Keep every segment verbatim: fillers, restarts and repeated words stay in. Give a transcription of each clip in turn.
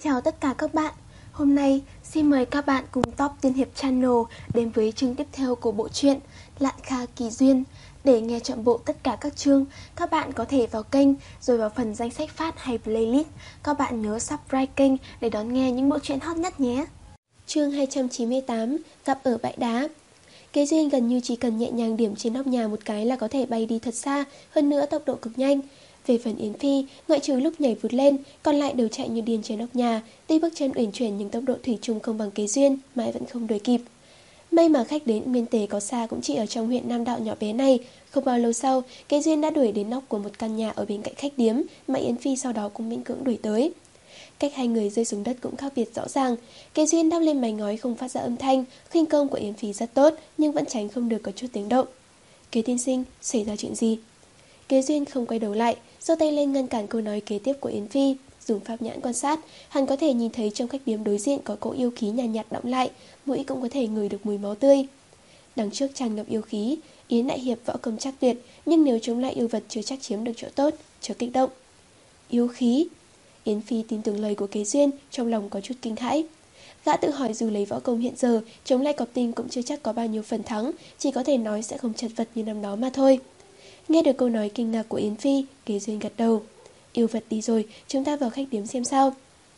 Chào tất cả các bạn. Hôm nay xin mời các bạn cùng Top Tiên Hiệp Channel đến với chương tiếp theo của bộ truyện Lạn Kha Kỳ Duyên. Để nghe trọn bộ tất cả các chương, các bạn có thể vào kênh rồi vào phần danh sách phát hay playlist. Các bạn nhớ subscribe kênh để đón nghe những bộ truyện hot nhất nhé. Chương hai trăm chín mươi tám, gặp ở bãi đá. Kế Duyên gần như chỉ cần nhẹ nhàng điểm trên nóc nhà một cái là có thể bay đi thật xa, hơn nữa tốc độ cực nhanh. Về phần Yến Phi, ngoại trừ lúc nhảy vụt lên, còn lại đều chạy như điên trên nóc nhà. Tuy bước chân uyển chuyển nhưng tốc độ thủy chung không bằng Kế Duyên, mãi vẫn không đuổi kịp. May mà khách đến Miên Tế có xa cũng chỉ ở trong huyện Nam Đạo nhỏ bé này. Không bao lâu sau, Kế Duyên đã đuổi đến nóc của một căn nhà ở bên cạnh khách điếm, mà Yến Phi sau đó cũng miễn cưỡng đuổi tới. Cách hai người rơi xuống đất cũng khác biệt rõ ràng. Kế Duyên đắp lên mái ngói không phát ra âm thanh, khinh công của Yến Phi rất tốt nhưng vẫn tránh không được có chút tiếng động. Kế tiên sinh, xảy ra chuyện gì? Kế Duyên không quay đầu lại, giơ tay lên ngăn cản câu nói kế tiếp của Yến Phi. Dùng pháp nhãn quan sát, hắn có thể nhìn thấy trong khách điếm đối diện có cỗ yêu khí nhàn nhạt, nhạt đọng lại, mũi cũng có thể ngửi được mùi máu tươi. Đằng trước tràn ngập yêu khí, Yến đại hiệp võ công chắc tuyệt, nhưng nếu chống lại yêu vật chưa chắc chiếm được chỗ tốt, chớ kích động. Yêu khí? Yến Phi tin tưởng lời của Kế Duyên, trong lòng có chút kinh hãi. Gã tự hỏi dù lấy võ công hiện giờ, chống lại cọp tinh cũng chưa chắc có bao nhiêu phần thắng, chỉ có thể nói sẽ không chật vật như năm đó mà thôi. Nghe được câu nói kinh ngạc của Yến Phi, Kế Duyên gật đầu. Yêu vật đi rồi, chúng ta vào khách điếm xem sao.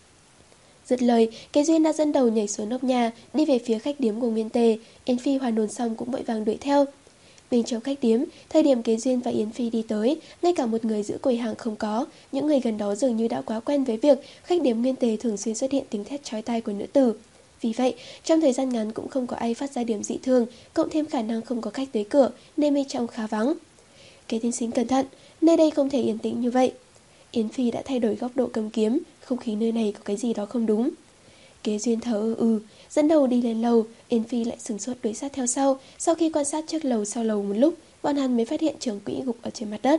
Dứt lời, Kế Duyên đã dẫn đầu nhảy xuống nóc nhà, đi về phía khách điếm của Miên Tề. Yến Phi hoàn hồn xong cũng vội vàng đuổi theo. Bên trong khách điếm, thời điểm Kế Duyên và Yến Phi đi tới, ngay cả một người giữ quầy hàng không có. Những người gần đó dường như đã quá quen với việc khách điếm Miên Tề thường xuyên xuất hiện tiếng thét chói tai của nữ tử. Vì vậy, trong thời gian ngắn cũng không có ai phát ra điểm dị thường, cộng thêm khả năng không có khách tới cửa, nên bên trong khá vắng. Kế tiên sinh cẩn thận, nơi đây không thể yên tĩnh như vậy. Yến Phi đã thay đổi góc độ cầm kiếm, không khí nơi này có cái gì đó không đúng. Kế Duyên thở ư ừ, dẫn đầu đi lên lầu, Yến Phi lại sừng sốt đuổi sát theo sau. Sau khi quan sát trước lầu sau lầu một lúc, bọn hắn mới phát hiện trưởng quỹ gục ở trên mặt đất.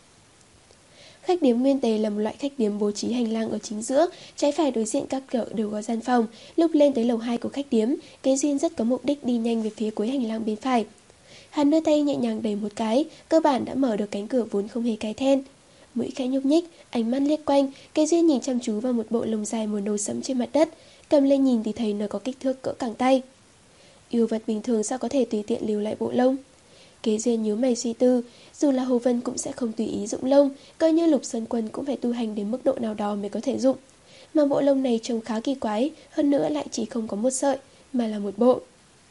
Khách điếm Nguyên Tề là một loại khách điếm bố trí hành lang ở chính giữa, trái phải đối diện các cửa đều có gian phòng. Lúc lên tới lầu hai của khách điếm, Kế Duyên rất có mục đích đi nhanh về phía cuối hành lang bên phải. Hắn đưa tay nhẹ nhàng đẩy một cái, cơ bản đã mở được cánh cửa vốn không hề cái then. Mũi khẽ nhúc nhích, ánh mắt liếc quanh, Kế Duyên nhìn chăm chú vào một bộ lông dài màu nâu sẫm trên mặt đất, cầm lên nhìn thì thấy nó có kích thước cỡ cẳng tay. Yêu vật bình thường sao có thể tùy tiện lưu lại bộ lông? Kế Duyên nhíu mày suy tư, dù là Hồ Vân cũng sẽ không tùy ý dụng lông, coi như Lục Sơn Quân cũng phải tu hành đến mức độ nào đó mới có thể dụng. Mà bộ lông này trông khá kỳ quái, hơn nữa lại chỉ không có một sợi, mà là một bộ.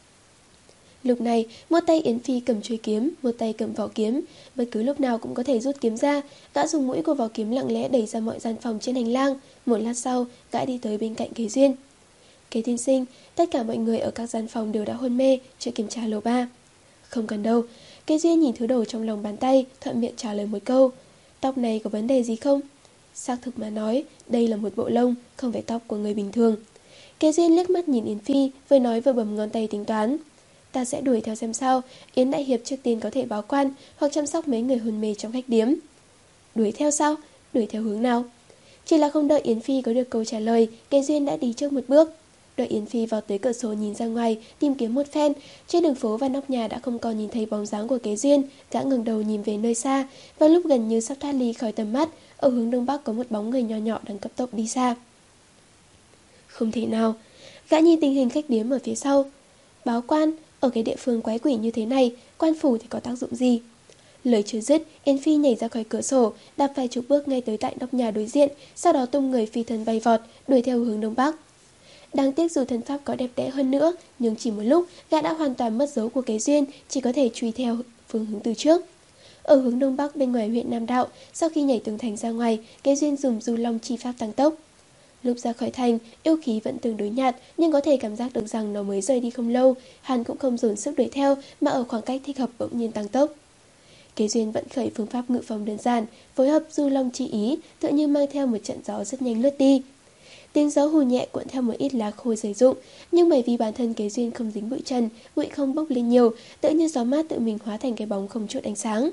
Lúc này, một tay Yến Phi cầm chuôi kiếm, một tay cầm vỏ kiếm, bất cứ lúc nào cũng có thể rút kiếm ra. Gã dùng mũi của vỏ kiếm lặng lẽ đẩy ra mọi gian phòng trên hành lang. Một lát sau, gã đi tới bên cạnh Kế Duyên. Kế tiên sinh, tất cả mọi người ở các gian phòng đều đã hôn mê, chưa kiểm tra lầu ba. Không cần đâu. Kế Duyên nhìn thứ đồ trong lòng bàn tay, thuận miệng trả lời một câu. Tóc này có vấn đề gì không? Xác thực mà nói, đây là một bộ lông, không phải tóc của người bình thường. Kế Duyên liếc mắt nhìn Yến Phi, vừa nói vừa bấm ngón tay tính toán. Ta sẽ đuổi theo xem sao, Yến đại hiệp trước tiên có thể báo quan hoặc chăm sóc mấy người hôn mê trong khách điếm. Đuổi theo sao? Đuổi theo hướng nào? Chỉ là không đợi Yến Phi có được câu trả lời, Kế Duyên đã đi trước một bước. Đợi Yến Phi vào tới cửa sổ nhìn ra ngoài, tìm kiếm một phen, trên đường phố và nóc nhà đã không còn nhìn thấy bóng dáng của Kế Duyên. Gã ngẩng đầu nhìn về nơi xa, và lúc gần như sắp thoát ly khỏi tầm mắt, ở hướng đông bắc có một bóng người nhỏ nhỏ đang cấp tốc đi xa. Không thể nào. Gã nhìn tình hình khách điếm ở phía sau. Báo quan, ở cái địa phương quái quỷ như thế này, quan phủ thì có tác dụng gì? Lời chưa dứt, Yến Phi nhảy ra khỏi cửa sổ, đạp vài chục bước ngay tới tại nóc nhà đối diện, sau đó tung người phi thân bay vọt, đuổi theo hướng đông bắc. Đáng tiếc dù thân pháp có đẹp đẽ hơn nữa, nhưng chỉ một lúc, gã đã hoàn toàn mất dấu của Kế Duyên, chỉ có thể truy theo phương hướng từ trước. Ở hướng đông bắc bên ngoài huyện Nam Đạo, sau khi nhảy tường thành ra ngoài, Kế Duyên dùng du long chi pháp tăng tốc. Lúc ra khỏi thành, yêu khí vẫn tương đối nhạt, nhưng có thể cảm giác được rằng nó mới rời đi không lâu. Hắn cũng không dồn sức đuổi theo, mà ở khoảng cách thích hợp bỗng nhiên tăng tốc. Kế Duyên vận khởi phương pháp ngự phong đơn giản, phối hợp du long chi ý, tự như mang theo một trận gió rất nhanh lướt đi. Tiếng gió hù nhẹ cuộn theo một ít lá khô rơi rụng, nhưng bởi vì bản thân Kế Duyên không dính bụi trần, bụi không bốc lên nhiều, tự như gió mát tự mình hóa thành cái bóng không chút ánh sáng.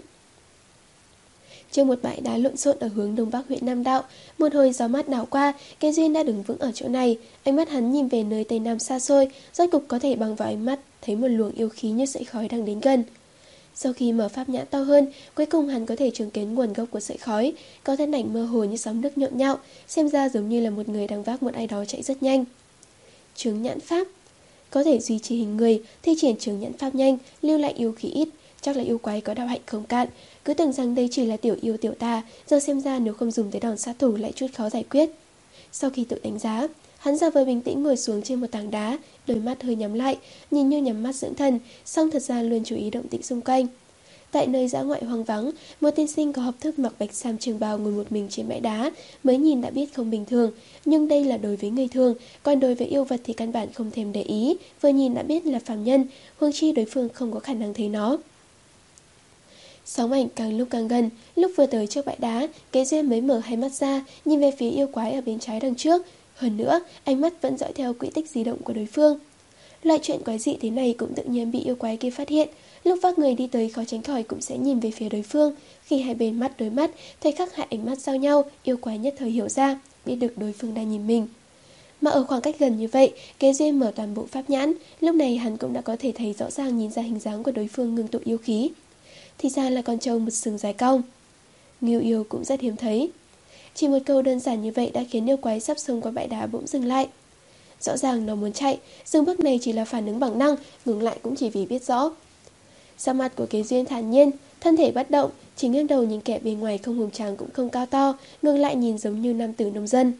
Trên một bãi đá lộn xộn ở hướng đông bắc huyện Nam Đạo, một hồi gió mát đảo qua, Kế Duyên đã đứng vững ở chỗ này. Ánh mắt hắn nhìn về nơi tây nam xa xôi, rốt cục có thể bằng vào ánh mắt thấy một luồng yêu khí như sợi khói đang đến gần. Sau khi mở pháp nhãn to hơn, cuối cùng hắn có thể chứng kiến nguồn gốc của sợi khói, có thân ảnh mơ hồ như sóng nước nhộn nhạo, xem ra giống như là một người đang vác một ai đó chạy rất nhanh. Chứng nhãn pháp có thể duy trì hình người, thi triển chứng nhãn pháp nhanh, lưu lại yêu khí ít, chắc là yêu quái có đạo hạnh không cạn. Cứ tưởng rằng đây chỉ là tiểu yêu tiểu tà, giờ xem ra nếu không dùng tới đòn sát thủ lại chút khó giải quyết. Sau khi tự đánh giá, hắn giả vờ bình tĩnh ngồi xuống trên một tảng đá, đôi mắt hơi nhắm lại, nhìn như nhắm mắt dưỡng thần, song thật ra luôn chú ý động tĩnh xung quanh. Tại nơi dã ngoại hoang vắng, một tiên sinh có học thức mặc bạch sam trường bào ngồi một mình trên bãi đá, mới nhìn đã biết không bình thường, nhưng đây là đối với người thường, còn đối với yêu vật thì căn bản không thèm để ý, vừa nhìn đã biết là phàm nhân, huống chi đối phương không có khả năng thấy nó. Sóng ảnh càng lúc càng gần, lúc vừa tới trước bãi đá, Kế Duyên mới mở hai mắt ra, nhìn về phía yêu quái ở bên trái đằng trước. Hơn nữa, ánh mắt vẫn dõi theo quỹ tích di động của đối phương. Loại chuyện quái dị thế này cũng tự nhiên bị yêu quái kia phát hiện. Lúc vác người đi tới khó tránh khỏi cũng sẽ nhìn về phía đối phương. Khi hai bên mắt đối mắt, thời khắc hai ánh mắt giao nhau, yêu quái nhất thời hiểu ra, biết được đối phương đang nhìn mình. Mà ở khoảng cách gần như vậy, Kế Duyên mở toàn bộ pháp nhãn, lúc này hắn cũng đã có thể thấy rõ ràng nhìn ra hình dáng của đối phương ngưng tụ yêu khí. Thì ra là con trâu một sừng dài cong. Ngưu yêu cũng rất hiếm thấy. Chỉ một câu đơn giản như vậy đã khiến yêu quái sắp xông qua bãi đá bỗng dừng lại. Rõ ràng nó muốn chạy, dừng bước này chỉ là phản ứng bản năng, ngừng lại cũng chỉ vì biết rõ. Sắc mặt của Kế Duyên thản nhiên, thân thể bất động, chỉ nghiêng đầu nhìn kẻ bên ngoài không hùng tráng cũng không cao to, ngừng lại nhìn giống như nam tử nông dân.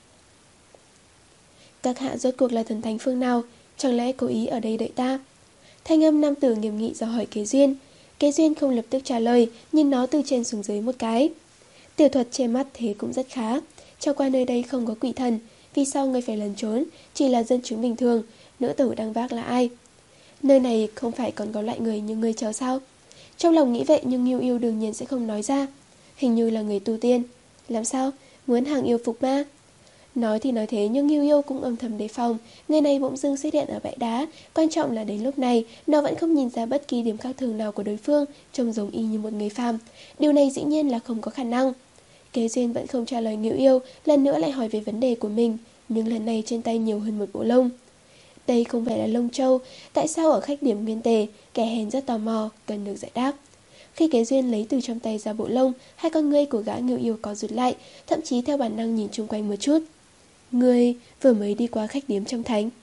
Các hạ rốt cuộc là thần thánh phương nào, chẳng lẽ cố ý ở đây đợi ta? Thanh âm nam tử nghiêm nghị dò hỏi Kế Duyên. Kế Duyên không lập tức trả lời, nhìn nó từ trên xuống dưới một cái. Tiểu thuật che mắt thế cũng rất khá. Chẳng qua nơi đây không có quỷ thần, vì sao ngươi phải lẩn trốn, chỉ là dân chúng bình thường, nữ tử đang vác là ai? Nơi này không phải còn có loại người như ngươi chờ sao? Trong lòng nghĩ vậy nhưng Ngưu Yêu đương nhiên sẽ không nói ra. Hình như là người tu tiên. Làm sao? Muốn hàng yêu phục ma? Nói thì nói thế nhưng Ngưu Yêu cũng âm thầm đề phòng. Người này bỗng dưng xuất hiện ở bãi đá. Quan trọng là đến lúc này nó vẫn không nhìn ra bất kỳ điểm khác thường nào của đối phương, trông giống y như một người phàm. Điều này dĩ nhiên là không có khả năng. Kế Duyên vẫn không trả lời Ngưu Yêu, lần nữa lại hỏi về vấn đề của mình, nhưng lần này trên tay nhiều hơn một bộ lông. Đây không phải là lông trâu, tại sao ở khách điểm nguyên tề, kẻ hèn rất tò mò, cần được giải đáp. Khi Kế Duyên lấy từ trong tay ra bộ lông, hai con ngươi của gã Ngưu Yêu có rụt lại, thậm chí theo bản năng nhìn chung quanh một chút. Ngươi vừa mới đi qua khách điếm trong thánh.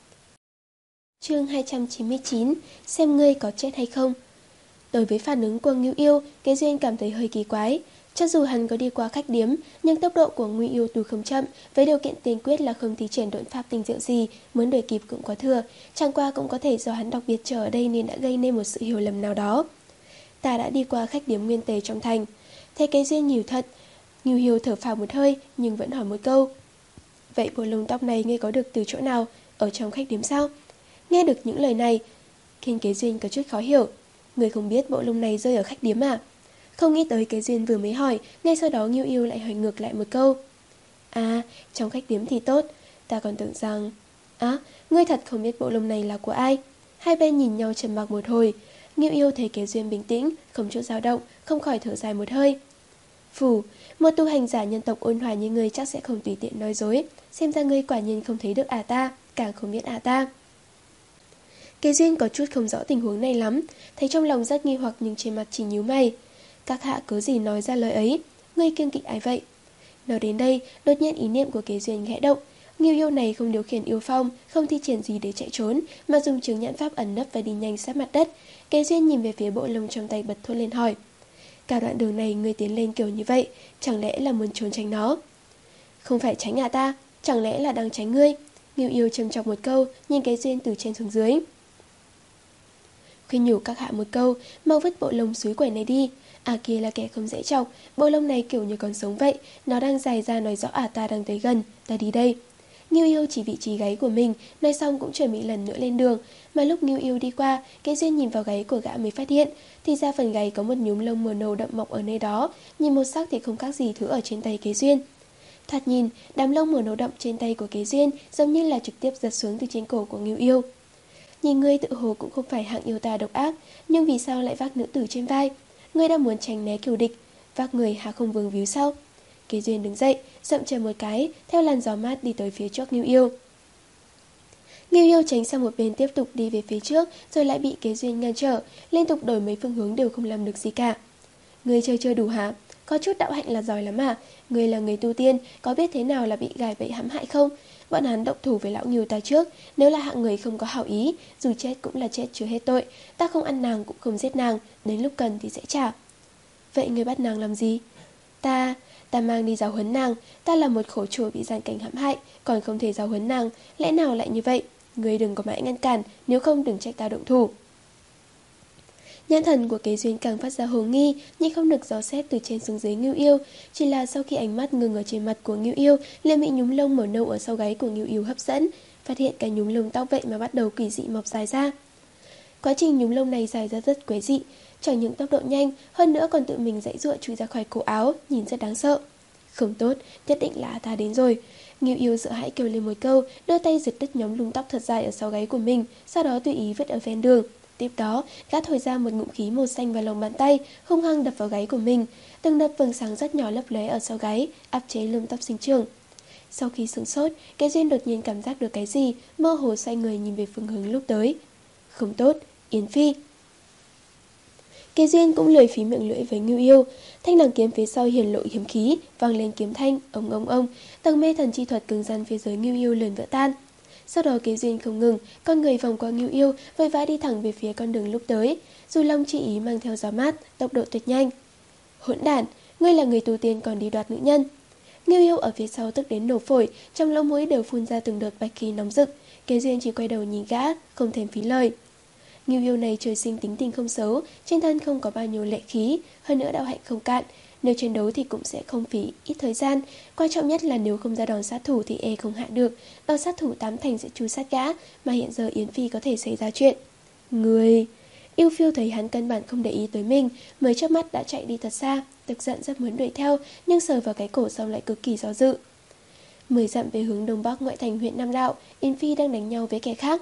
Chương hai trăm chín mươi chín, xem ngươi có chết hay không. Đối với phản ứng của Ngưu Yêu, Kế Duyên cảm thấy hơi kỳ quái. Cho dù hắn có đi qua khách điếm, nhưng tốc độ của Ngưu Yêu tuy không chậm, với điều kiện tiên quyết là không thi triển độn pháp tinh diệu gì, muốn đuổi kịp cũng có thừa. Chẳng qua cũng có thể do hắn đặc biệt chờ ở đây nên đã gây nên một sự hiểu lầm nào đó. Ta đã đi qua khách điếm nguyên tề trong thành. Thấy Kế Duyên nhiều thật, Ngưu Yêu thở phào một hơi nhưng vẫn hỏi một câu. Vậy bộ lông tóc này ngươi có được từ chỗ nào? Ở trong khách điếm sao? Nghe được những lời này, khiến Kế Duyên có chút khó hiểu. Ngươi không biết bộ lông này rơi ở khách điếm à? Không nghĩ tới Kế Duyên vừa mới hỏi, ngay sau đó Ngưu Yêu lại hỏi ngược lại một câu. À, trong khách điếm thì tốt, ta còn tưởng rằng... Á, à, ngươi thật không biết bộ lông này là của ai? Hai bên nhìn nhau trầm mặc một hồi. Ngưu Yêu thấy Kế Duyên bình tĩnh, không chút dao động, không khỏi thở dài một hơi. Phù, một tu hành giả nhân tộc ôn hòa như ngươi chắc sẽ không tùy tiện nói dối. Xem ra ngươi quả nhiên không thấy được à ta, càng không biết à ta. Kế Duyên có chút không rõ tình huống này lắm, thấy trong lòng rất nghi hoặc nhưng trên mặt chỉ nhíu mày. Các hạ cớ gì nói ra lời ấy, ngươi kiêng kỵ ai vậy? Nói đến đây, đột nhiên ý niệm của Kế Duyên khẽ động. Ngưu Yêu này không điều khiển yêu phong, không thi triển gì để chạy trốn, mà dùng chứng nhãn pháp ẩn nấp và đi nhanh sát mặt đất. Kế Duyên nhìn về phía bộ lông trong tay bật thốt lên hỏi. Cả đoạn đường này ngươi tiến lên kiểu như vậy, chẳng lẽ là muốn trốn tránh nó? Không phải tránh à ta, chẳng lẽ là đang tránh ngươi? Ngưu Yêu trầm trọng một câu, nhìn Kế Duyên từ trên xuống dưới. Khuyên nhủ các hạ một câu, mau vứt bộ lông suối quẩy này đi. À kia là kẻ không dễ chọc, bộ lông này kiểu như còn sống vậy, nó đang dài ra nói rõ à ta đang tới gần, ta đi đây. Ngưu Yêu chỉ vị trí gáy của mình, nói xong cũng chuẩn bị lần nữa lên đường, mà lúc Ngưu Yêu đi qua, Kế Duyên nhìn vào gáy của gã mới phát hiện, thì ra phần gáy có một nhúm lông màu nâu đậm mọc ở nơi đó, nhìn một sắc thì không khác gì thứ ở trên tay Kế Duyên. Thoạt nhìn, đám lông màu nâu đậm trên tay của Kế Duyên giống như là trực tiếp giật xuống từ trên cổ của Ngưu Yêu. Nhìn ngươi tự hồ cũng không phải hạng yêu tà độc ác, nhưng vì sao lại vác nữ tử trên vai? Ngươi đang muốn tránh né kiều địch, vác người há không vương víu sao? Kế Duyên đứng dậy, dậm chân một cái, theo làn gió mát đi tới phía trước Ngưu Yêu. Ngưu Yêu tránh sang một bên tiếp tục đi về phía trước, rồi lại bị Kế Duyên ngăn trở, liên tục đổi mấy phương hướng đều không làm được gì cả. Ngươi chơi chưa đủ hả? Có chút đạo hạnh là giỏi lắm à? Ngươi là người tu tiên, có biết thế nào là bị gài bẫy hãm hại không? Bọn hắn động thủ với lão Ngưu ta trước, nếu là hạng người không có hảo ý, dù chết cũng là chết chưa hết tội, ta không ăn nàng cũng không giết nàng, đến lúc cần thì sẽ trả. Vậy ngươi bắt nàng làm gì? Ta, ta mang đi giáo huấn nàng, ta là một khổ chủ bị gian cảnh hãm hại, còn không thể giáo huấn nàng, lẽ nào lại như vậy? Ngươi đừng có mãi ngăn cản, nếu không đừng trách ta động thủ. Nhãn thần của Kế Duyên càng phát ra hồ nghi, nhưng không được dò xét từ trên xuống dưới Ngưu Yêu. Chỉ là sau khi ánh mắt ngừng ở trên mặt của Ngưu Yêu, liền bị nhúm lông màu nâu ở sau gáy của Ngưu Yêu hấp dẫn, phát hiện cả nhúm lông tóc vậy mà bắt đầu kỳ dị mọc dài ra. Quá trình nhúm lông này dài ra rất quái dị, chẳng những tốc độ nhanh, hơn nữa còn tự mình dãy dụa chui ra khỏi cổ áo, nhìn rất đáng sợ. Không tốt, nhất định là ta đến rồi. Ngưu Yêu sợ hãi kêu lên một câu, đưa tay giật đứt nhóm lông tóc thật dài ở sau gáy của mình, sau đó tùy ý vứt ở ven đường. Tiếp đó, gã thổi ra một ngụm khí màu xanh vào lòng bàn tay, hung hăng đập vào gáy của mình. Từng đợt vầng sáng rất nhỏ lấp lóe ở sau gáy, áp chế lông tóc sinh trưởng. Sau khi sửng sốt, Kế Duyên đột nhiên cảm giác được cái gì, mơ hồ xoay người nhìn về phương hướng lúc tới. Không tốt, Yến Phi. Kế Duyên cũng lười phí miệng lưỡi với Ngưu Yêu. Thanh đằng kiếm phía sau hiển lộ hiếm khí, vang lên kiếm thanh, ông ông ông, tầng mê thần chi thuật cứng rắn phía dưới Ngưu Yêu liền vỡ tan. Sau đó Kế Duyên không ngừng, con người vòng qua Ngưu Yêu, vội vã đi thẳng về phía con đường lúc tới. Dù Long chỉ ý mang theo gió mát, tốc độ tuyệt nhanh. Hỗn đản, ngươi là người tu tiên còn đi đoạt nữ nhân. Ngưu Yêu ở phía sau tức đến nổ phổi, trong lỗ mũi đều phun ra từng đợt bạch khí nóng rực. Kế Duyên chỉ quay đầu nhìn gã, không thèm phí lời. Ngưu Yêu này trời sinh tính tình không xấu, trên thân không có bao nhiêu lệ khí, hơn nữa đạo hạnh không cạn. Nếu chiến đấu thì cũng sẽ không phí ít thời gian. Quan trọng nhất là nếu không ra đòn sát thủ thì e không hạ được. Đòn sát thủ tám thành sẽ chui sát gã, mà hiện giờ Yến Phi có thể xảy ra chuyện. Người... Yêu Phiêu thấy hắn căn bản không để ý tới mình, mới chớp mắt đã chạy đi thật xa, tức giận rất muốn đuổi theo, nhưng sờ vào cái cổ xong lại cực kỳ do dự. Mười dặm về hướng đông bắc ngoại thành huyện Nam Đạo, Yến Phi đang đánh nhau với kẻ khác.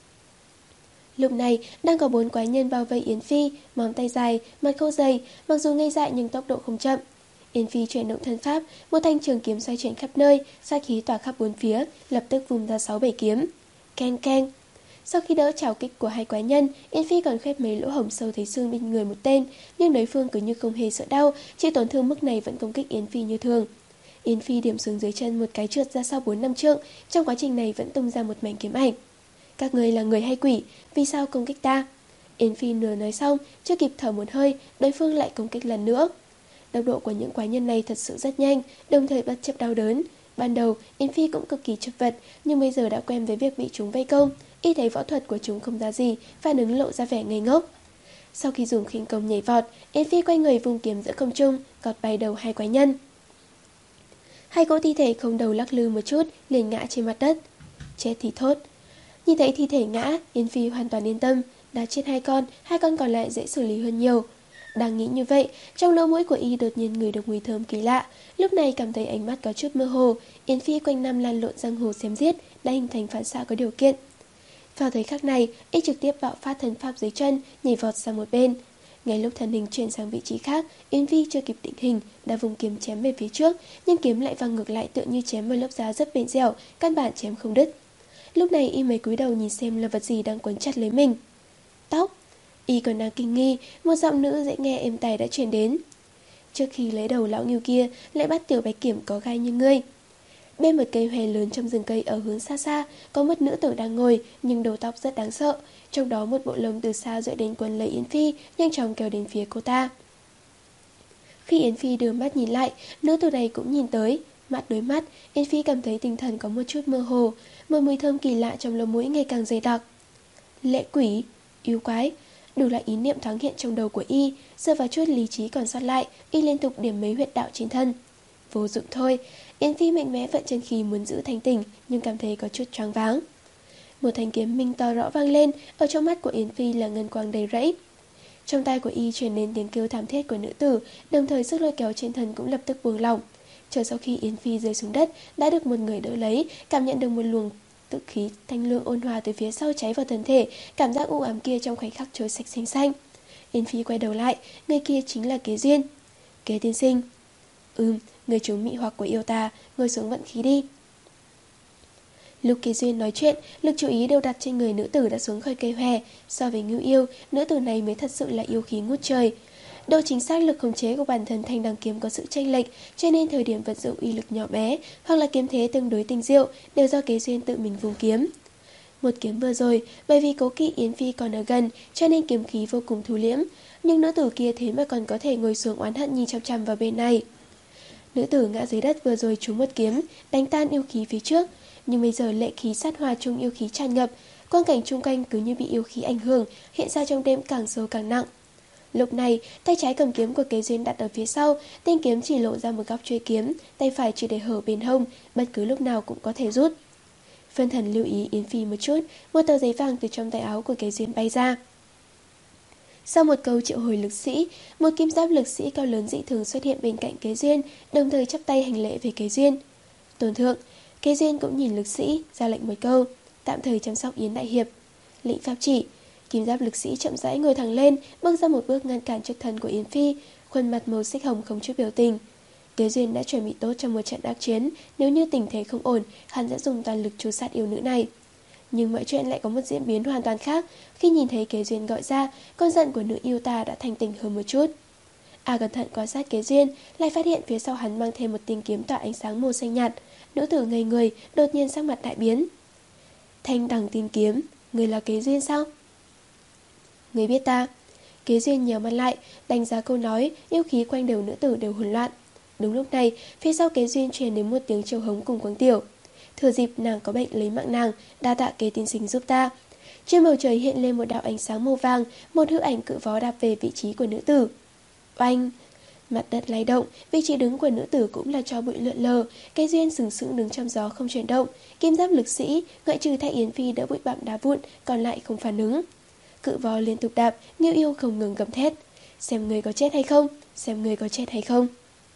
Lúc này, đang có bốn quái nhân bao vây Yến Phi, móng tay dài, mặt khô dày, mặc dù ngây dại nhưng tốc độ không chậm. Yến Phi chuyển động thân pháp, một thanh trường kiếm xoay chuyển khắp nơi, sát khí tỏa khắp bốn phía, lập tức vung ra sáu bảy kiếm. Keng keng. Sau khi đỡ trảo kích của hai quái nhân, Yến Phi còn khép mấy lỗ hổng sâu thấy xương bên người một tên, nhưng đối phương cứ như không hề sợ đau, chỉ tổn thương mức này vẫn công kích Yến Phi như thường. Yến Phi điểm xuống dưới chân một cái trượt ra sau bốn năm trượng, trong quá trình này vẫn tung ra một mảnh kiếm ảnh. Các người là người hay quỷ, vì sao công kích ta? Yến Phi nửa nói xong, chưa kịp thở một hơi, đối phương lại công kích lần nữa. Tốc độ của những quái nhân này thật sự rất nhanh, đồng thời bất chấp đau đớn. Ban đầu, Yến Phi cũng cực kỳ chật vật, nhưng bây giờ đã quen với việc bị chúng vây công. Y thấy võ thuật của chúng không ra gì, phản ứng lộ ra vẻ ngây ngốc. Sau khi dùng khinh công nhảy vọt, Yến Phi quay người vung kiếm giữa không trung, gọt bay đầu hai quái nhân. Hai cỗ thi thể không đầu lắc lư một chút, liền ngã trên mặt đất. Chết thì thốt. Nhìn thấy thi thể ngã, Yến Phi hoàn toàn yên tâm, đã chết hai con, hai con còn lại dễ xử lý hơn nhiều. Đang nghĩ như vậy, trong lỗ mũi của y đột nhiên ngửi được mùi thơm kỳ lạ, lúc này cảm thấy ánh mắt có chút mơ hồ. Yến Phi quanh năm lan lộn giang hồ xém giết, đã hình thành phản xạ có điều kiện. Vào thời khắc này, y trực tiếp bạo phát thần pháp dưới chân, nhảy vọt sang một bên. Ngay lúc thân hình chuyển sang vị trí khác, Yến Phi chưa kịp định hình, đã vùng kiếm chém về phía trước, nhưng kiếm lại văng ngược lại tựa như chém vào lớp giá rất bền dẻo, căn bản chém không đứt. Lúc này y mới cúi đầu nhìn xem là vật gì đang quấn chặt lấy mình. Tóc. Y còn đang kinh nghi, một giọng nữ dễ nghe êm tai đã truyền đến. Trước khi lấy đầu lão Ngưu kia, lại bắt tiểu bạch kiểm có gai như ngươi. Bên một cây hoè lớn trong rừng cây ở hướng xa xa, có một nữ tử đang ngồi, nhưng đầu tóc rất đáng sợ. Trong đó một bộ lông từ xa dội đến quấn lấy Yến Phi, nhanh chóng kéo đến phía cô ta. Khi Yến Phi đưa mắt nhìn lại, nữ tử này cũng nhìn tới. Mặt đối mắt, Yến Phi cảm thấy tinh thần có một chút mơ hồ, một mùi thơm kỳ lạ trong lỗ mũi ngày càng dày đặc. Lệ quỷ, yêu quái, đủ loại ý niệm thoáng hiện trong đầu của y, dựa vào chút lý trí còn sót lại, y liên tục điểm mấy huyệt đạo trên thân. Vô dụng thôi, Yến Phi mạnh mẽ vận chân khí muốn giữ thanh tỉnh, nhưng cảm thấy có chút choáng váng. Một thanh kiếm minh to rõ vang lên, ở trong mắt của Yến Phi là ngân quang đầy rẫy. Trong tai của y truyền đến tiếng kêu thảm thiết của nữ tử, đồng thời sức lôi kéo trên thân cũng lập tức buông lỏng. Chờ sau khi Yến Phi rơi xuống đất, đã được một người đỡ lấy, cảm nhận được một luồng tự khí thanh lương ôn hòa từ phía sau cháy vào thân thể, cảm giác u ám kia trong khoảnh khắc trôi sạch xanh xanh. Yến Phi quay đầu lại, người kia chính là Kế Duyên. Kế tiên sinh. Ừm, người trúng mị hoặc của yêu ta, ngồi xuống vận khí đi. Lúc Kế Duyên nói chuyện, lực chú ý đều đặt trên người nữ tử đã xuống khỏi cây hòe. So với Ngưu Yêu, nữ tử này mới thật sự là yêu khí ngút trời. Đâu chính xác lực khống chế của bản thân thanh đằng kiếm có sự chênh lệch, cho nên thời điểm vận dụng uy lực nhỏ bé hoặc là kiếm thế tương đối tinh diệu đều do Kế Duyên tự mình vung kiếm. Một kiếm vừa rồi, bởi vì cố kỵ Yến Phi còn ở gần, cho nên kiếm khí vô cùng thu liễm, nhưng nữ tử kia thế mà còn có thể ngồi xuống oán hận nhìn chằm chằm vào bên này. Nữ tử ngã dưới đất vừa rồi trúng một kiếm, đánh tan yêu khí phía trước, nhưng bây giờ lệ khí sát hòa chung yêu khí tràn ngập, quang cảnh chung quanh cứ như bị yêu khí ảnh hưởng, hiện ra trong đêm càng sâu càng nặng. Lúc này, tay trái cầm kiếm của Kế Duyên đặt ở phía sau, thanh kiếm chỉ lộ ra một góc chuôi kiếm, tay phải chỉ để hở bên hông, bất cứ lúc nào cũng có thể rút. Phân thần lưu ý Yến Phi một chút, một tờ giấy vàng từ trong tay áo của Kế Duyên bay ra. Sau một câu triệu hồi lực sĩ, một kim giáp lực sĩ cao lớn dị thường xuất hiện bên cạnh Kế Duyên, đồng thời chắp tay hành lễ về Kế Duyên. Tôn thượng, Kế Duyên cũng nhìn lực sĩ, ra lệnh một câu, tạm thời chăm sóc Yến đại hiệp. Lệnh pháp chỉ, kim giáp lực sĩ chậm rãi ngồi thẳng lên, bước ra một bước ngăn cản trước thân của Yến Phi, khuôn mặt màu xích hồng không chút biểu tình. Kế Duyên đã chuẩn bị tốt cho một trận ác chiến, nếu như tình thế không ổn, hắn sẽ dùng toàn lực tru sát yêu nữ này. Nhưng mọi chuyện lại có một diễn biến hoàn toàn khác. Khi nhìn thấy Kế Duyên gọi ra, cơn giận của nữ yêu ta đã thành tình hơn một chút. À cẩn thận quan sát Kế Duyên, lại phát hiện phía sau hắn mang thêm một thanh kiếm tỏa ánh sáng màu xanh nhạt. Nữ tử ngây người, đột nhiên sắc mặt đại biến. Thanh đằng tin kiếm, người là Kế Duyên sao? Người biết ta? Kế Duyên nhíu mắt lại, đánh giá câu nói, yêu khí quanh đầu nữ tử đều hỗn loạn. Đúng lúc này, phía sau Kế Duyên truyền đến một tiếng trầu hống cùng quáng tiểu. Thừa dịp nàng có bệnh lấy mạng nàng, đa tạ Kế tiên sinh giúp ta. Trên bầu trời hiện lên một đạo ánh sáng màu vàng, một hư ảnh cự vó đạp về vị trí của nữ tử. Oanh! Mặt đất lay động, vị trí đứng của nữ tử cũng là tro bụi lượn lờ. Kế Duyên sừng sững đứng trong gió không chuyển động. Kim giáp lực sĩ, ngoại trừ thay Yến Phi đỡ bụi bặm đá vụn, còn lại không phản ứng. Cự vó liên tục đạp, Ngưu Yêu không ngừng gầm thét. Xem người có chết hay không, xem người có chết hay không.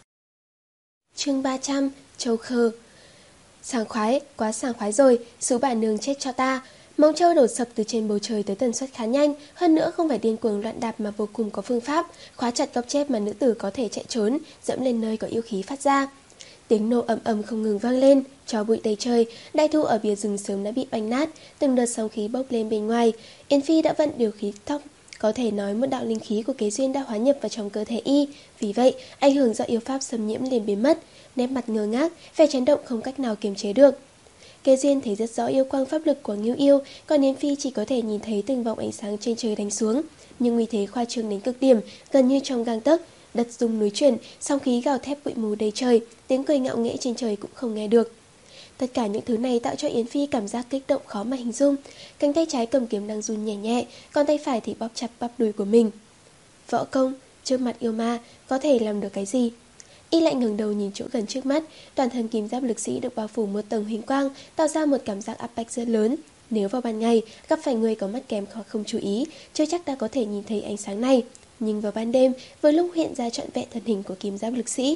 Chương ba trăm, Châu Khờ. Sảng khoái, quá sảng khoái rồi, số bà nương chết cho ta. Móng trâu đổ sập từ trên bầu trời tới tần suất khá nhanh, hơn nữa không phải điên cuồng loạn đạp mà vô cùng có phương pháp, khóa chặt góc chép mà nữ tử có thể chạy trốn, dẫm lên nơi có yêu khí phát ra. Tiếng nổ ầm ầm không ngừng vang lên, tro bụi đầy trời, đại thụ ở bìa rừng sớm đã bị bánh nát, từng đợt sóng khí bốc lên bên ngoài. Yến Phi đã vận điều khí tóc, có thể nói một đạo linh khí của Kế Duyên đã hóa nhập vào trong cơ thể y, vì vậy ảnh hưởng do yêu pháp xâm nhiễm liền biến mất, nét mặt ngơ ngác, vẻ chấn động không cách nào kiềm chế được. Kế Duyên thấy rất rõ yêu quang pháp lực của Ngưu Yêu, còn Yến Phi chỉ có thể nhìn thấy từng vòng ánh sáng trên trời đánh xuống, nhưng uy thế khoa trương đến cực điểm, gần như trong gang tấc, đất rung núi chuyển, sóng khí gào thét bụi mù đầy trời, tiếng cười ngạo nghễ trên trời cũng không nghe được. Tất cả những thứ này tạo cho Yến Phi cảm giác kích động khó mà hình dung. Cánh tay trái cầm kiếm đang run nhẹ nhẹ, còn tay phải thì bóp chặt bắp đùi của mình. Võ công, trước mặt yêu ma, có thể làm được cái gì? Y lại ngẩng đầu nhìn chỗ gần trước mắt, toàn thân kim giáp lực sĩ được bao phủ một tầng huỳnh quang, tạo ra một cảm giác áp bách rất lớn. Nếu vào ban ngày, gặp phải người có mắt kém hoặc không chú ý, chưa chắc đã có thể nhìn thấy ánh sáng này. Nhưng vào ban đêm, vừa lúc hiện ra trọn vẹn thân hình của kim giáp lực sĩ.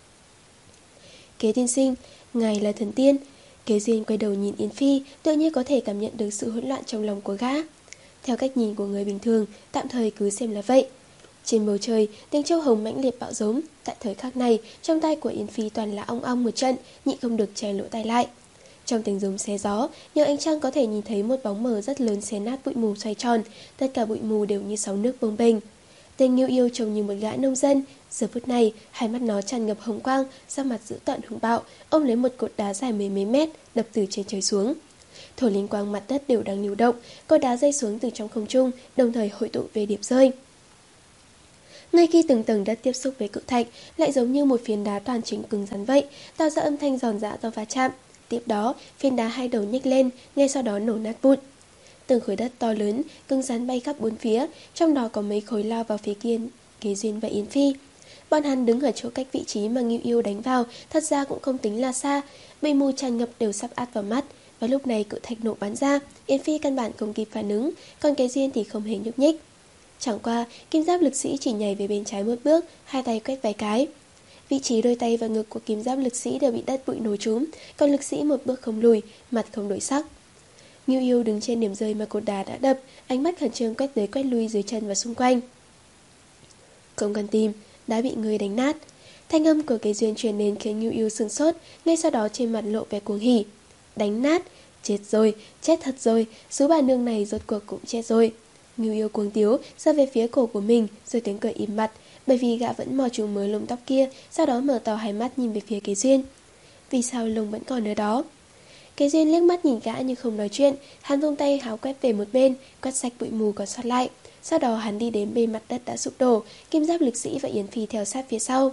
Kế tiên sinh, ngài là thần tiên. Kế Duyên quay đầu nhìn Yến Phi, tự nhiên có thể cảm nhận được sự hỗn loạn trong lòng của gã. Theo cách nhìn của người bình thường, tạm thời cứ xem là vậy. Trên bầu trời, tiếng châu hồng mãnh liệt bạo giống. Tại thời khắc này, trong tay của Yến Phi toàn là ong ong một trận, nhịn không được che lỗ tai lại. Trong tiếng giống xé gió, nhờ ánh trăng có thể nhìn thấy một bóng mờ rất lớn xé nát bụi mù xoay tròn, tất cả bụi mù đều như sóng nước bồng bềnh. Tên Ngưu Yêu trông như một gã nông dân, giờ phút này, hai mắt nó tràn ngập hồng quang, sắc mặt dữ tợn hung bạo, ôm lấy một cột đá dài mấy mấy mét, đập từ trên trời xuống. Thổi linh quang mặt đất đều đang lưu động, cột đá rơi xuống từ trong không trung, đồng thời hội tụ về điểm rơi. Ngay khi từng tầng đất tiếp xúc với cự thạch, lại giống như một phiến đá toàn chỉnh cứng rắn vậy, tạo ra âm thanh giòn giã do va chạm. Tiếp đó, phiến đá hai đầu nhếch lên, ngay sau đó nổ nát vụn. Từng khối đất to lớn, cứng rắn bay khắp bốn phía, trong đó có mấy khối lao vào phía kia Kế Duyên và Yến Phi. Bọn hắn đứng ở chỗ cách vị trí mà Ngưu Yêu đánh vào, thật ra cũng không tính là xa, bụi mù tràn ngập đều sắp át vào mắt. Và lúc này cự thạch nổ bắn ra, Yến Phi căn bản không kịp phản ứng, còn Kế Duyên thì không hề nhúc nhích. Chẳng qua, kim giáp lực sĩ chỉ nhảy về bên trái một bước, hai tay quét vài cái. Vị trí đôi tay và ngực của kim giáp lực sĩ đều bị đất bụi nổ trúng, còn lực sĩ một bước không lùi, mặt không đổi sắc. Ngưu Yêu đứng trên điểm rơi mà cột đá đã đập, ánh mắt khẩn trương quét tới quét lui dưới chân và xung quanh. Không cần tìm, đã bị người đánh nát. Thanh âm của Kế Duyên truyền đến khiến Ngưu Yêu sửng sốt, ngay sau đó trên mặt lộ vẻ cuồng hỉ. Đánh nát, Chết rồi, chết thật rồi, số bà nương này rốt cuộc cũng chết rồi. Ngưu Yêu cuồng tiếu, giơ về phía cổ của mình, rồi tiếng cười im mặt, bởi vì gã vẫn mò chú mới lông tóc kia, sau đó mở to hai mắt nhìn về phía Kế Duyên. Vì sao lông vẫn còn ở đó? Kế Duyên liếc mắt nhìn gã nhưng không nói chuyện, hắn vung tay háo quét về một bên, quét sạch bụi mù còn sót lại. Sau đó hắn đi đến bên mặt đất đã sụp đổ, Kim Giáp Lực Sĩ và Yến Phi theo sát phía sau.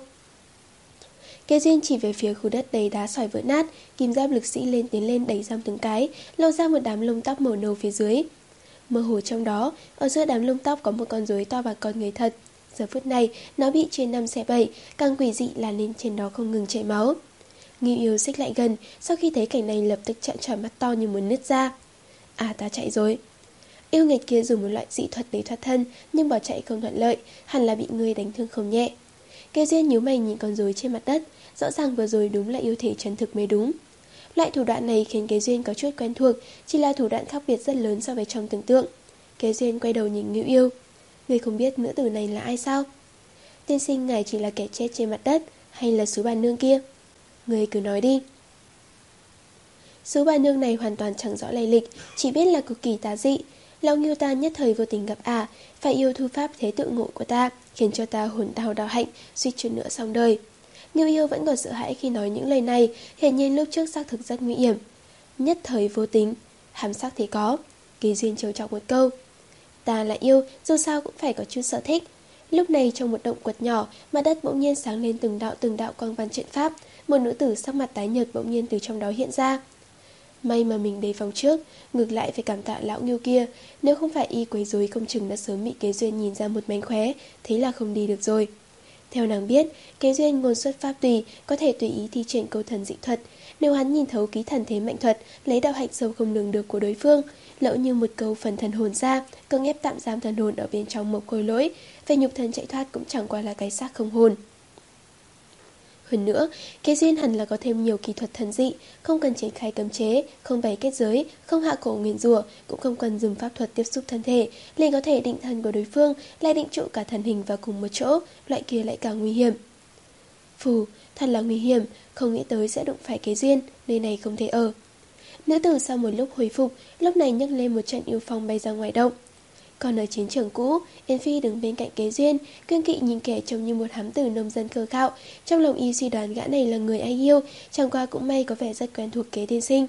Kế Duyên chỉ về phía khu đất đầy đá sỏi vỡ nát, Kim Giáp Lực Sĩ lên tiến lên đẩy giam từng cái, lôi ra một đám lông tóc màu nâu phía dưới. Mơ hồ trong đó, ở giữa đám lông tóc có một con rối to bằng con người thật. Giờ phút này, nó bị chia năm xẻ bảy, càng quỷ dị là lên trên đó không ngừng chảy máu. Ngưu Yêu xích lại gần, sau khi thấy cảnh này lập tức trợn tròn mắt to như muốn nứt ra. À, ta chạy rồi. Yêu nghiệt kia dùng một loại dị thuật để thoát thân, nhưng bỏ chạy không thuận lợi, hẳn là bị người đánh thương không nhẹ. Kế Duyên nhíu mày nhìn con rối trên mặt đất, rõ ràng vừa rồi đúng là yêu thể chân thực mới đúng. Loại thủ đoạn này khiến Kế Duyên có chút quen thuộc, chỉ là thủ đoạn khác biệt rất lớn so với trong tưởng tượng. Kế Duyên quay đầu nhìn Ngưu Yêu. Người không biết nữ tử này là ai sao? Tiên sinh, ngài chỉ là kẻ chết trên mặt đất, hay là số bà nương kia? Người cứ nói đi. Số bà nương này hoàn toàn chẳng rõ lai lịch, chỉ biết là cực kỳ tà dị. Lão Ngưu ta nhất thời vô tình gặp ả, phải yêu thu pháp thế tự ngộ của ta, khiến cho ta hồn đau đau hạnh, suýt chút nữa xong đời. Ngưu Yêu vẫn còn sợ hãi khi nói những lời này, hiển nhiên lúc trước xác thực rất nguy hiểm. Nhất thời vô tình, hàm sắc thì có. Kế Duyên trêu chọc một câu. Ta là yêu, dù sao cũng phải có chút sở thích. Lúc này trong một động quật nhỏ, mặt đất bỗng nhiên sáng lên từng đạo từng đạo quang văn trận pháp, một nữ tử sắc mặt tái nhợt bỗng nhiên từ trong đó hiện ra. May mà mình đề phòng trước, ngược lại phải cảm tạ lão Ngưu kia, nếu không phải y quấy rối công chừng đã sớm bị Kế Duyên nhìn ra một mánh khóe, thế là không đi được rồi. Theo nàng biết, Kế Duyên ngôn xuất pháp tùy, có thể tùy ý thi triển câu thần dị thuật. Nếu hắn nhìn thấu ký thần thế mạnh thuật, lấy đạo hạnh sâu không lường được của đối phương, lỡ như một câu phần thần hồn ra, cưỡng ép tạm giam thần hồn ở bên trong một khối lỗi, về nhục thân chạy thoát cũng chẳng qua là cái xác không hồn. Hơn nữa, Kế Duyên hẳn là có thêm nhiều kỹ thuật thần dị, không cần triển khai cấm chế, không bày kết giới, không hạ cổ nguyền rủa, cũng không cần dùng pháp thuật tiếp xúc thân thể, liền có thể định thần của đối phương, lại định trụ cả thần hình vào cùng một chỗ, loại kia lại càng nguy hiểm. Phù, thật là nguy hiểm, không nghĩ tới sẽ đụng phải Kế Duyên, nơi này không thể ở. Nữ tử sau một lúc hồi phục, lúc này nhấc lên một trận yêu phong bay ra ngoài động. Còn ở chiến trường cũ, Yến Phi đứng bên cạnh Kế Duyên, cương kỵ nhìn kẻ trông như một hám tử nông dân khờ khạo. Trong lòng y suy đoán gã này là người ai yêu, chẳng qua cũng may có vẻ rất quen thuộc Kế tiên sinh.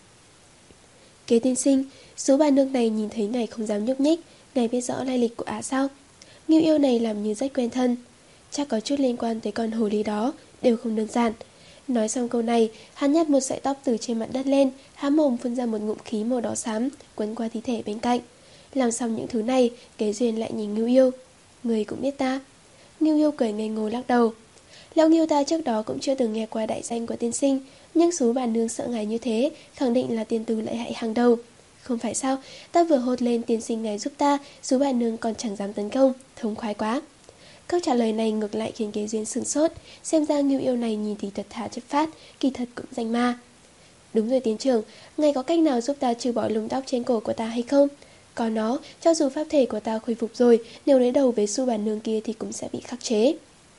Kế tiên sinh, số bà nương này nhìn thấy ngài không dám nhúc nhích, ngài biết rõ lai lịch của ả sao? Ngưu Yêu này làm như rất quen thân, chắc có chút liên quan tới con hồ ly đó, đều không đơn giản. Nói xong câu này, hắn nhặt một sợi tóc từ trên mặt đất lên, há mồm phun ra một ngụm khí màu đỏ xám, quấn qua thi thể bên cạnh. Làm xong những thứ này, Kế Duyên lại nhìn Ngưu Yêu. Người cũng biết ta. Ngưu Yêu cười ngây ngô lắc đầu. Lão Ngưu ta trước đó cũng chưa từng nghe qua đại danh của tiên sinh, nhưng số bà nương sợ ngài như thế, khẳng định là tiên tư lợi hại hàng đầu. Không phải sao, ta vừa hốt lên tiên sinh ngài giúp ta, số bà nương còn chẳng dám tấn công, thống khoái quá. Câu trả lời này ngược lại khiến Kế Duyên sửng sốt, xem ra Ngưu Yêu này nhìn thì thật thà chất phát, kỳ thật cũng danh ma. Đúng rồi tiến trưởng, ngài có cách nào giúp ta trừ bỏ lông tóc trên cổ của ta hay không? Có nó, cho dù pháp thể của ta khôi phục rồi, nếu lấy đầu với su bản nương kia thì cũng sẽ bị khắc chế.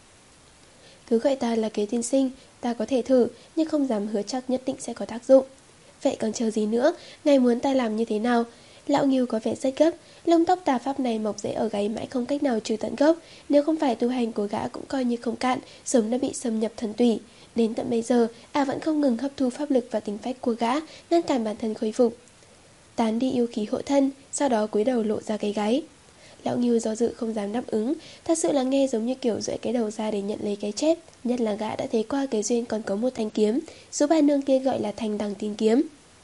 Cứ gọi ta là Kế tiên sinh, ta có thể thử, nhưng không dám hứa chắc nhất định sẽ có tác dụng. Vậy còn chờ gì nữa, ngài muốn ta làm như thế nào? Lão Ngưu có vẻ rất gấp, lông tóc tà pháp này mọc rễ ở gáy mãi không cách nào trừ tận gốc, nếu không phải tu hành của gã cũng coi như không cạn, sớm đã bị xâm nhập thần tủy. Đến tận bây giờ, à vẫn không ngừng hấp thu pháp lực và tính phách của gã, ngăn cản bản thân khôi phục. Tán đi yêu khí hộ thân, sau đó cúi đầu lộ ra cái gáy. Lão Ngưu do dự không dám đáp ứng, thật sự là nghe giống như kiểu duỗi cái đầu ra để nhận lấy cái chết, nhất là gã đã thấy qua Kế Duyên còn có một thanh kiếm, số bà nương kia gọi là thanh đằng tiên kiếm.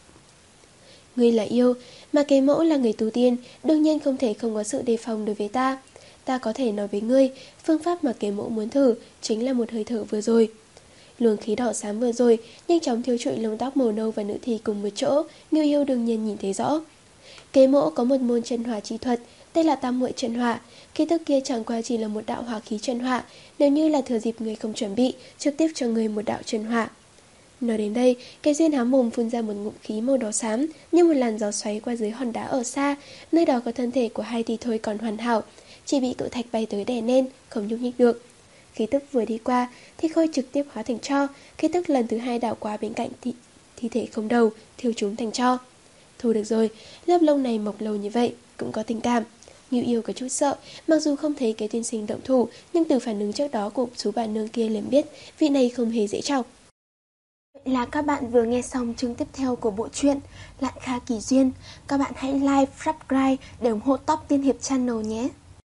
Ngươi là yêu, mà Kế mẫu là người tu tiên, đương nhiên không thể không có sự đề phòng đối với ta. Ta có thể nói với ngươi, phương pháp mà Kế mẫu muốn thử chính là một hơi thở vừa rồi. Luồng khí đỏ xám vừa rồi nhanh chóng thiêu trụi lông tóc màu nâu và nữ thì cùng một chỗ, Ngưu Yêu đương nhiên nhìn thấy rõ. Kế mẫu có một môn chân hỏa chi thuật, đây là tam muội chân hỏa. Khí thức kia chẳng qua chỉ là một đạo hỏa khí chân hỏa, nếu như là thừa dịp người không chuẩn bị, trực tiếp cho người một đạo chân hỏa. Nói đến đây, Kế Duyên há mồm phun ra một ngụm khí màu đỏ xám, như một làn gió xoáy qua dưới hòn đá ở xa, nơi đó có thân thể của hai thì thôi còn hoàn hảo, chỉ bị cự thạch bay tới đè nên, không nhúc nhích được. Khí tức vừa đi qua, thì khôi trực tiếp hóa thành tro, khí tức lần thứ hai đảo qua bên cạnh thì thi thể không đầu, thiêu chúng thành tro. Thôi được rồi, lớp lông này mọc lâu như vậy, cũng có tình cảm. Ngưu Yêu có chút sợ, mặc dù không thấy cái tiên sinh động thủ, nhưng từ phản ứng trước đó của chú bà nương kia liền biết vị này không hề dễ chọc. Vậy là các bạn vừa nghe xong chương tiếp theo của bộ truyện Lạn Kha Kỳ Duyên. Các bạn hãy like, subscribe để ủng hộ Top Tiên Hiệp Channel nhé.